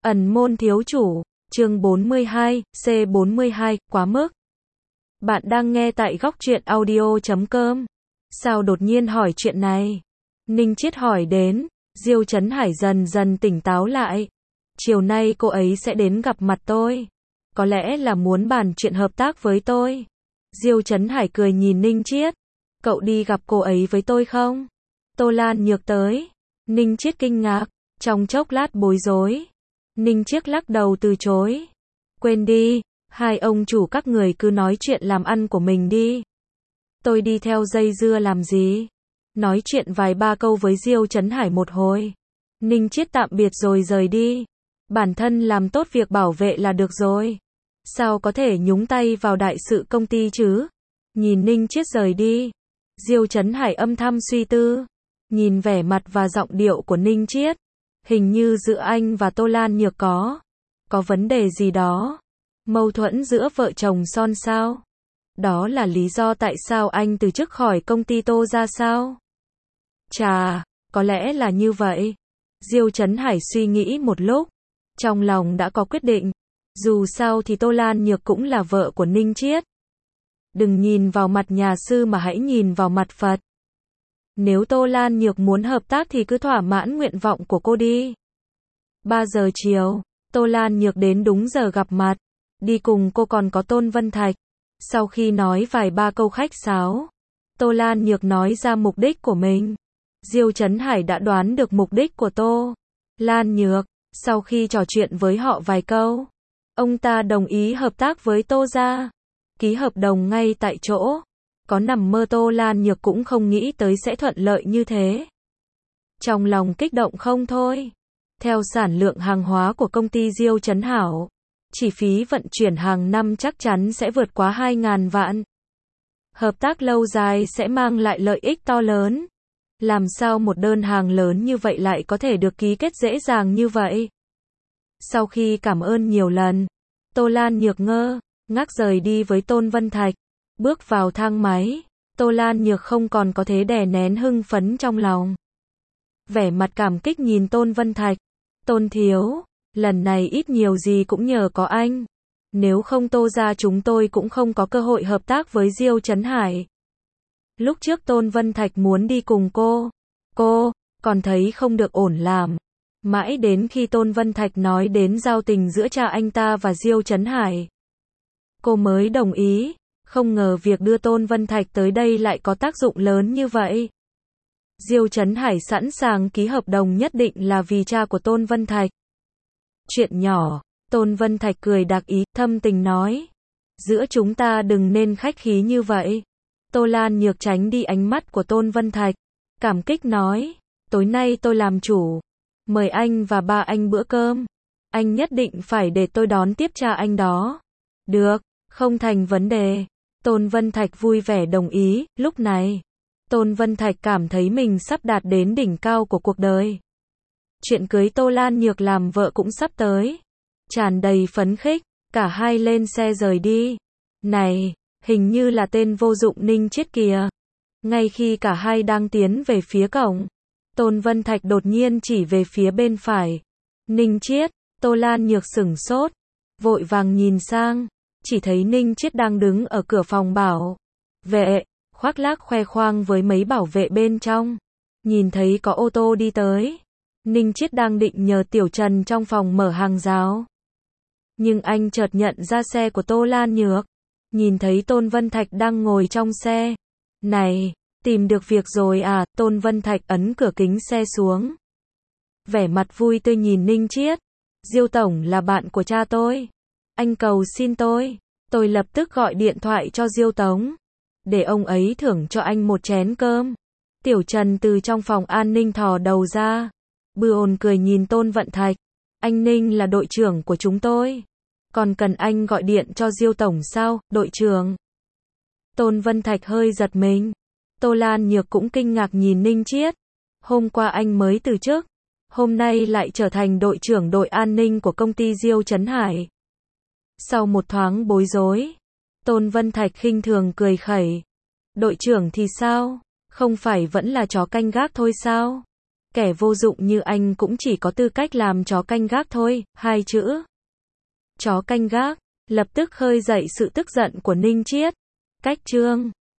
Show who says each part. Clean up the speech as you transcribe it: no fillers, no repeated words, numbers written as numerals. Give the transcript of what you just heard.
Speaker 1: Ẩn môn thiếu chủ, chương 42, C42, quá mức. Bạn đang nghe tại góc truyện audio.com. Sao đột nhiên hỏi chuyện này? Ninh Chiết hỏi đến, Diêu Chấn Hải dần dần tỉnh táo lại. Chiều nay cô ấy sẽ đến gặp mặt tôi. Có lẽ là muốn bàn chuyện hợp tác với tôi. Diêu Chấn Hải cười nhìn Ninh Chiết. Cậu đi gặp cô ấy với tôi không? Tô Lan Nhược tới. Ninh Chiết kinh ngạc, trong chốc lát bối rối. Ninh Chiết lắc đầu từ chối. Quên đi, hai ông chủ các người cứ nói chuyện làm ăn của mình đi. Tôi đi theo dây dưa làm gì? Nói chuyện vài ba câu với Diêu Chấn Hải một hồi. Ninh Chiết tạm biệt rồi rời đi. Bản thân làm tốt việc bảo vệ là được rồi. Sao có thể nhúng tay vào đại sự công ty chứ? Nhìn Ninh Chiết rời đi. Diêu Chấn Hải âm thầm suy tư. Nhìn vẻ mặt và giọng điệu của Ninh Chiết. Hình như giữa anh và Tô Lan Nhược có vấn đề gì đó. Mâu thuẫn giữa vợ chồng Son sao? Đó là lý do tại sao anh từ chức khỏi công ty Tô ra sao? Chà, có lẽ là như vậy. Diêu Chấn Hải suy nghĩ một lúc. Trong lòng đã có quyết định. Dù sao thì Tô Lan Nhược cũng là vợ của Ninh Chiết. Đừng nhìn vào mặt nhà sư mà hãy nhìn vào mặt Phật. Nếu Tô Lan Nhược muốn hợp tác thì cứ thỏa mãn nguyện vọng của cô đi. 3 giờ chiều, Tô Lan Nhược đến đúng giờ gặp mặt. Đi cùng cô còn có Tôn Vân Thạch. Sau khi nói vài ba câu khách sáo, Tô Lan Nhược nói ra mục đích của mình. Diêu Chấn Hải đã đoán được mục đích của Tô Lan Nhược. Sau khi trò chuyện với họ vài câu, ông ta đồng ý hợp tác với Tô gia. Ký hợp đồng ngay tại chỗ. Có nằm mơ Tô Lan Nhược cũng không nghĩ tới sẽ thuận lợi như thế. Trong lòng kích động không thôi. Theo sản lượng hàng hóa của công ty Diêu Chấn Hảo, chi phí vận chuyển hàng năm chắc chắn sẽ vượt quá 2.000 vạn. Hợp tác lâu dài sẽ mang lại lợi ích to lớn. Làm sao một đơn hàng lớn như vậy lại có thể được ký kết dễ dàng như vậy? Sau khi cảm ơn nhiều lần, Tô Lan Nhược ngơ ngác rời đi với Tôn Vân Thạch. Bước vào thang máy, Tô Lan Nhược không còn có thể đè nén hưng phấn trong lòng. Vẻ mặt cảm kích nhìn Tôn Vân Thạch. Tôn thiếu, lần này ít nhiều gì cũng nhờ có anh. Nếu không Tô gia chúng tôi cũng không có cơ hội hợp tác với Diêu Chấn Hải. Lúc trước Tôn Vân Thạch muốn đi cùng cô còn thấy không được ổn làm. Mãi đến khi Tôn Vân Thạch nói đến giao tình giữa cha anh ta và Diêu Chấn Hải, cô mới đồng ý. Không ngờ việc đưa Tôn Vân Thạch tới đây lại có tác dụng lớn như vậy. Diêu Chấn Hải sẵn sàng ký hợp đồng nhất định là vì cha của Tôn Vân Thạch. Chuyện nhỏ, Tôn Vân Thạch cười đặc ý, thâm tình nói. Giữa chúng ta đừng nên khách khí như vậy. Tô Lan Nhược tránh đi ánh mắt của Tôn Vân Thạch. Cảm kích nói, tối nay tôi làm chủ. Mời anh và ba anh bữa cơm. Anh nhất định phải để tôi đón tiếp cha anh đó. Được, không thành vấn đề. Tôn Vân Thạch vui vẻ đồng ý. Lúc này, Tôn Vân Thạch cảm thấy mình sắp đạt đến đỉnh cao của cuộc đời. Chuyện cưới Tô Lan Nhược làm vợ cũng sắp tới. Tràn đầy phấn khích, cả hai lên xe rời đi. Này, hình như là tên vô dụng Ninh Chiết kìa. Ngay khi cả hai đang tiến về phía cổng, Tôn Vân Thạch đột nhiên chỉ về phía bên phải. Ninh Chiết, Tô Lan Nhược sửng sốt, vội vàng nhìn sang. Chỉ thấy Ninh Chiết đang đứng ở cửa phòng bảo vệ, khoác lác khoe khoang với mấy bảo vệ bên trong. Nhìn thấy có ô tô đi tới, Ninh Chiết đang định nhờ Tiểu Trần trong phòng mở hàng rào. Nhưng anh chợt nhận ra xe của Tô Lan Nhược. Nhìn thấy Tôn Vân Thạch đang ngồi trong xe. Này, tìm được việc rồi à? Tôn Vân Thạch ấn cửa kính xe xuống. Vẻ mặt vui tươi nhìn Ninh Chiết. Diêu tổng là bạn của cha tôi. Anh cầu xin tôi lập tức gọi điện thoại cho Diêu Tống, để ông ấy thưởng cho anh một chén cơm. Tiểu Trần từ trong phòng an ninh thò đầu ra, bừa cười nhìn Tôn Vân Thạch. Anh Ninh là đội trưởng của chúng tôi. Còn cần anh gọi điện cho Diêu tổng sao, đội trưởng? Tôn Vân Thạch hơi giật mình. Tô Lan Nhược cũng kinh ngạc nhìn Ninh Chiết. Hôm qua anh mới từ chức, hôm nay lại trở thành đội trưởng đội an ninh của công ty Diêu Chấn Hải. Sau một thoáng bối rối, Tôn Vân Thạch khinh thường cười khẩy. Đội trưởng thì sao? Không phải vẫn là chó canh gác thôi sao? Kẻ vô dụng như anh cũng chỉ có tư cách làm chó canh gác thôi, hai chữ. Chó canh gác, lập tức khơi dậy sự tức giận của Ninh Chiết. Cách chương